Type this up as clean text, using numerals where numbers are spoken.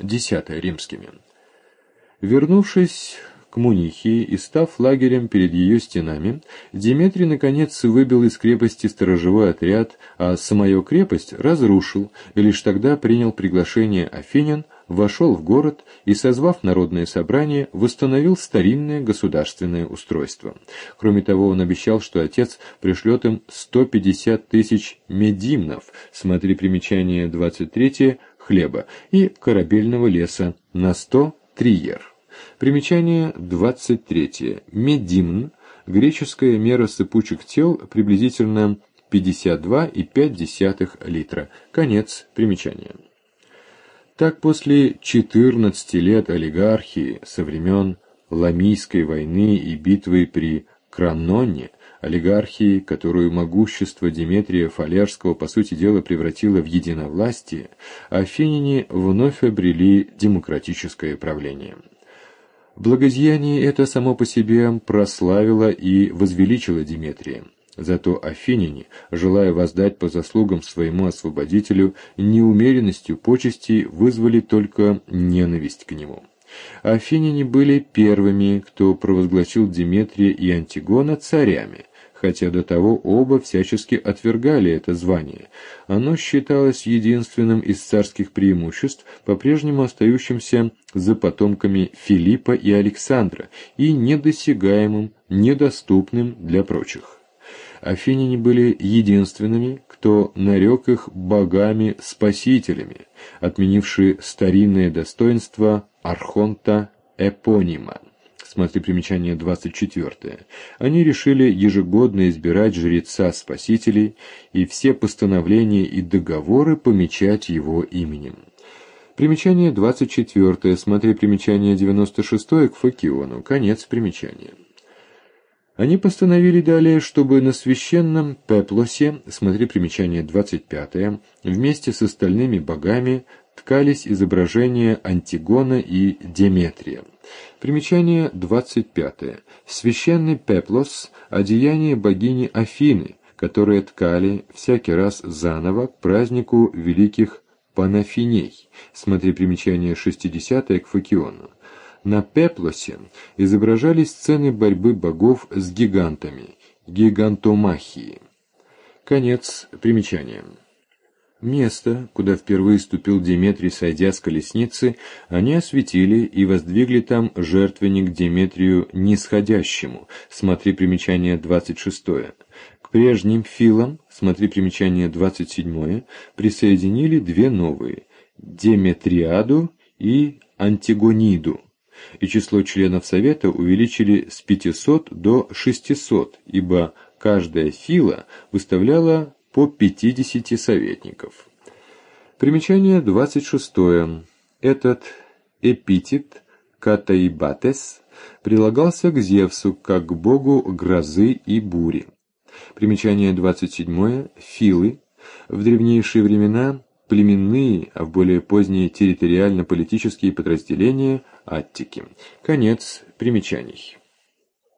X римскими. Вернувшись к Мунихии и став лагерем перед ее стенами, Деметрий наконец выбил из крепости сторожевой отряд, а самую крепость разрушил, и лишь тогда принял приглашение афинян, вошел в город и, созвав народное собрание, восстановил старинное государственное устройство. Кроме того, он обещал, что отец пришлет им 150 тысяч медимнов, смотри примечание 23, хлеба, и корабельного леса на 100 триер. Примечание 23. Медимн – греческая мера сыпучих тел, приблизительно 52,5 литра. Конец примечания. Так, после 14 лет олигархии со времен Ламийской войны и битвы при Кранонне, олигархии, которую могущество Деметрия Фалерского по сути дела превратило в единовластие, афиняне вновь обрели демократическое правление. Благодеяние это само по себе прославило и возвеличило Деметрия. Зато афиняне, желая воздать по заслугам своему освободителю, неумеренностью почестей вызвали только ненависть к нему. Афиняне были первыми, кто провозгласил Деметрия и Антигона царями, хотя до того оба всячески отвергали это звание. Оно считалось единственным из царских преимуществ, по-прежнему остающимся за потомками Филиппа и Александра, и недосягаемым, недоступным для прочих. Афиняне были единственными, кто нарек их богами-спасителями, отменившие старинное достоинство архонта Эпонима. Смотри примечание 24. Они решили ежегодно избирать жреца-спасителей и все постановления и договоры помечать его именем. Примечание 24. Смотри примечание 96 к Фокиону. Конец примечания. Они постановили далее, чтобы на священном пеплосе, смотри примечание 25, вместе с остальными богами ткались изображения Антигона и Деметрия. Примечание 25. Священный пеплос – одеяние богини Афины, которые ткали всякий раз заново к празднику великих Панафиней. Смотри примечание 60 к Фокиону. На пеплосе изображались сцены борьбы богов с гигантами, гигантомахии. Конец примечания. Место, куда впервые ступил Деметрий, сойдя с колесницы, они осветили и воздвигли там жертвенник Деметрию Нисходящему, смотри примечание 26. К прежним филам, смотри примечание 27, присоединили две новые – Деметриаду и Антигониду, и число членов Совета увеличили с 500 до 600, ибо каждая фила выставляла по 50 советников. Примечание 26. Этот эпитет «катаибатес» прилагался к Зевсу, как к богу грозы и бури. Примечание 27. Филы. В древнейшие времена племенные, а в более поздние территориально-политические подразделения Аттики. Конец примечаний.